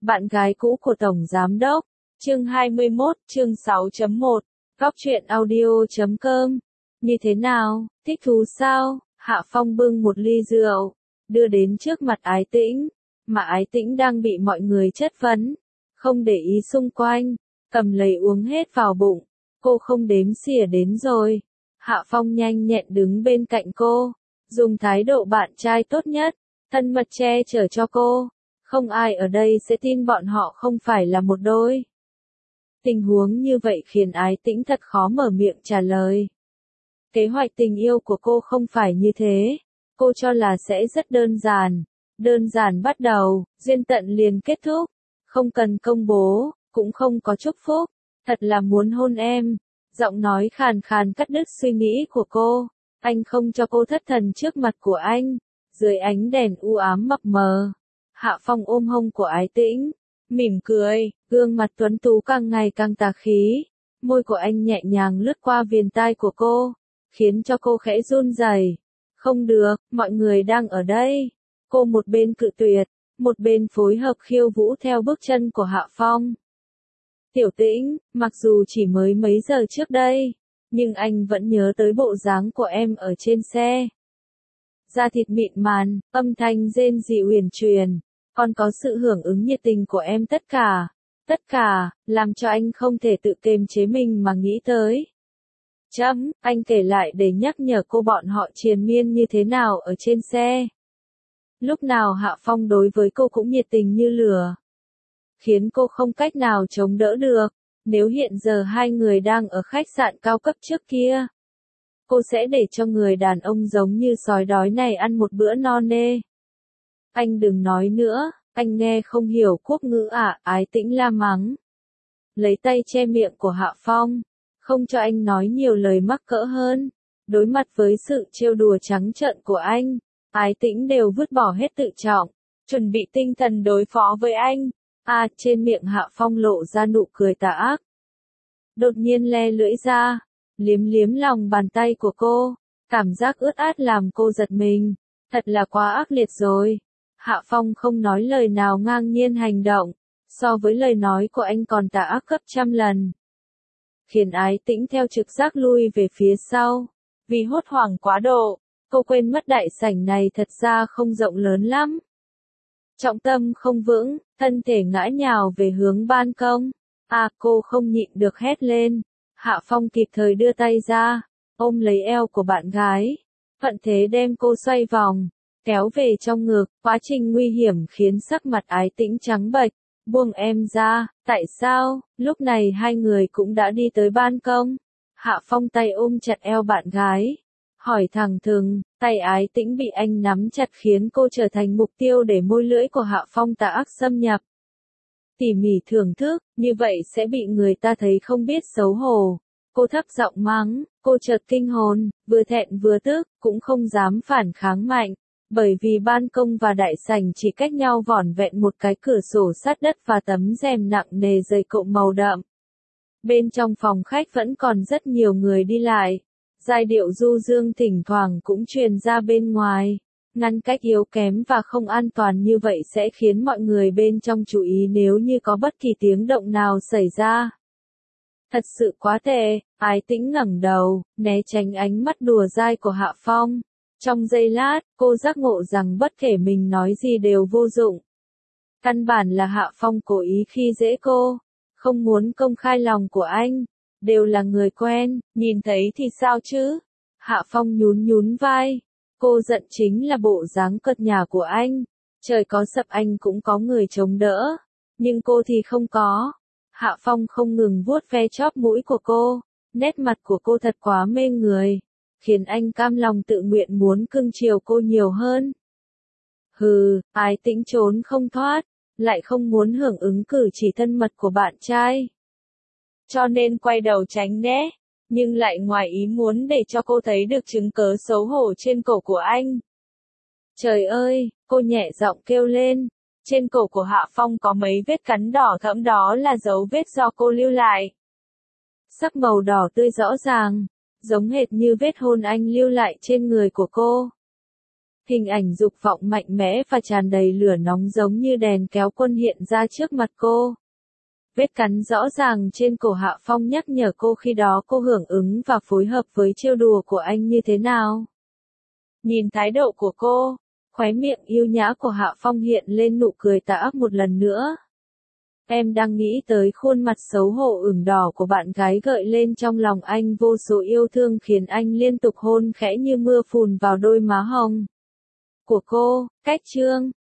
Bạn gái cũ của Tổng Giám Đốc. Chương 21, chương 6.1. Góc truyện audio.com. Như thế nào, thích thú sao? Hạ Phong bưng một ly rượu, đưa đến trước mặt Ái Tĩnh, mà Ái Tĩnh đang bị mọi người chất vấn, không để ý xung quanh, cầm lấy uống hết vào bụng, cô không đếm xỉa đến rồi. Hạ Phong nhanh nhẹn đứng bên cạnh cô, dùng thái độ bạn trai tốt nhất, thân mật che chở cho cô. Không ai ở đây sẽ tin bọn họ không phải là một đôi. Tình huống như vậy khiến Ái Tĩnh thật khó mở miệng trả lời. Kế hoạch tình yêu của cô không phải như thế. Cô cho là sẽ rất đơn giản. Đơn giản bắt đầu, duyên tận liền kết thúc. Không cần công bố, cũng không có chúc phúc. Thật là muốn hôn em. Giọng nói khàn khàn cắt đứt suy nghĩ của cô. Anh không cho cô thất thần trước mặt của anh. Dưới ánh đèn u ám mập mờ. Hạ Phong ôm hông của Ái Tĩnh, mỉm cười, gương mặt tuấn tú càng ngày càng tà khí. Môi của anh nhẹ nhàng lướt qua viền tai của cô, khiến cho cô khẽ run rẩy. Không được, mọi người đang ở đây. Cô một bên cự tuyệt, một bên phối hợp khiêu vũ theo bước chân của Hạ Phong. Tiểu Tĩnh, mặc dù chỉ mới mấy giờ trước đây, nhưng anh vẫn nhớ tới bộ dáng của em ở trên xe. Da thịt mịn màng, âm thanh rên rỉ uyển chuyển, còn có sự hưởng ứng nhiệt tình của em tất cả, làm cho anh không thể tự kiềm chế mình mà nghĩ tới. Anh kể lại để nhắc nhở cô bọn họ triền miên như thế nào ở trên xe. Lúc nào Hạ Phong đối với cô cũng nhiệt tình như lửa, khiến cô không cách nào chống đỡ được. Nếu hiện giờ hai người đang ở khách sạn cao cấp trước kia, cô sẽ để cho người đàn ông giống như sói đói này ăn một bữa no nê. Anh đừng nói nữa, anh nghe không hiểu quốc ngữ à? Ái Tĩnh la mắng. Lấy tay che miệng của Hạ Phong, không cho anh nói nhiều lời mắc cỡ hơn. Đối mặt với sự trêu đùa trắng trợn của anh, Ái Tĩnh đều vứt bỏ hết tự trọng, chuẩn bị tinh thần đối phó với anh. Trên miệng Hạ Phong lộ ra nụ cười tà ác. Đột nhiên le lưỡi ra, liếm liếm lòng bàn tay của cô, cảm giác ướt át làm cô giật mình. Thật là quá ác liệt rồi. Hạ Phong không nói lời nào ngang nhiên hành động, so với lời nói của anh còn tà ác gấp trăm lần. Khiến Ái Tĩnh theo trực giác lui về phía sau. Vì hốt hoảng quá độ, cô quên mất đại sảnh này thật ra không rộng lớn lắm. Trọng tâm không vững, thân thể ngã nhào về hướng ban công. Cô không nhịn được hét lên. Hạ Phong kịp thời đưa tay ra, ôm lấy eo của bạn gái. Thuận thế đem cô xoay vòng, kéo về trong ngực. Quá trình nguy hiểm khiến sắc mặt Ái Tĩnh trắng bệch. Buông em ra, tại sao? Lúc này hai người cũng đã đi tới ban công. Hạ Phong tay ôm chặt eo bạn gái, hỏi thẳng thừng. Tay Ái Tĩnh bị anh nắm chặt khiến cô trở thành mục tiêu để môi lưỡi của Hạ Phong tà ác xâm nhập. Tỉ mỉ thưởng thức, như vậy sẽ bị người ta thấy không biết xấu hổ. Cô thấp giọng mắng, cô chợt kinh hồn, vừa thẹn vừa tức, cũng không dám phản kháng mạnh. Bởi vì ban công và đại sảnh chỉ cách nhau vỏn vẹn một cái cửa sổ sát đất và tấm rèm nặng nề dày cộm màu đậm. Bên trong phòng khách vẫn còn rất nhiều người đi lại. Giai điệu du dương thỉnh thoảng cũng truyền ra bên ngoài. Ngăn cách yếu kém và không an toàn như vậy sẽ khiến mọi người bên trong chú ý nếu như có bất kỳ tiếng động nào xảy ra. Thật sự quá tệ. Ái Tĩnh ngẩng đầu, né tránh ánh mắt đùa dai của Hạ Phong. Trong giây lát, cô giác ngộ rằng bất kể mình nói gì đều vô dụng. Căn bản là Hạ Phong cố ý khi dễ cô, không muốn công khai lòng của anh. Đều là người quen, nhìn thấy thì sao chứ? Hạ Phong nhún nhún vai. Cô giận chính là bộ dáng cợt nhả của anh. Trời có sập anh cũng có người chống đỡ, nhưng cô thì không có. Hạ Phong không ngừng vuốt ve chóp mũi của cô. Nét mặt của cô thật quá mê người, khiến anh cam lòng tự nguyện muốn cưng chiều cô nhiều hơn. Ái Tĩnh trốn không thoát, lại không muốn hưởng ứng cử chỉ thân mật của bạn trai. Cho nên quay đầu tránh né, nhưng lại ngoài ý muốn để cho cô thấy được chứng cớ xấu hổ trên cổ của anh. Trời ơi, cô nhẹ giọng kêu lên. Trên cổ của Hạ Phong có mấy vết cắn đỏ thẫm, đó là dấu vết do cô lưu lại. Sắc màu đỏ tươi rõ ràng, giống hệt như vết hôn anh lưu lại trên người của cô. Hình ảnh dục vọng mạnh mẽ và tràn đầy lửa nóng giống như đèn kéo quân hiện ra trước mặt cô. Vết cắn rõ ràng trên cổ Hạ Phong nhắc nhở cô khi đó cô hưởng ứng và phối hợp với trêu đùa của anh như thế nào. Nhìn thái độ của cô, khóe miệng yêu nhã của Hạ Phong hiện lên nụ cười tà ác một lần nữa. Em đang nghĩ tới khuôn mặt xấu hổ ửng đỏ của bạn gái gợi lên trong lòng anh vô số yêu thương khiến anh liên tục hôn khẽ như mưa phùn vào đôi má hồng của cô. Cách chương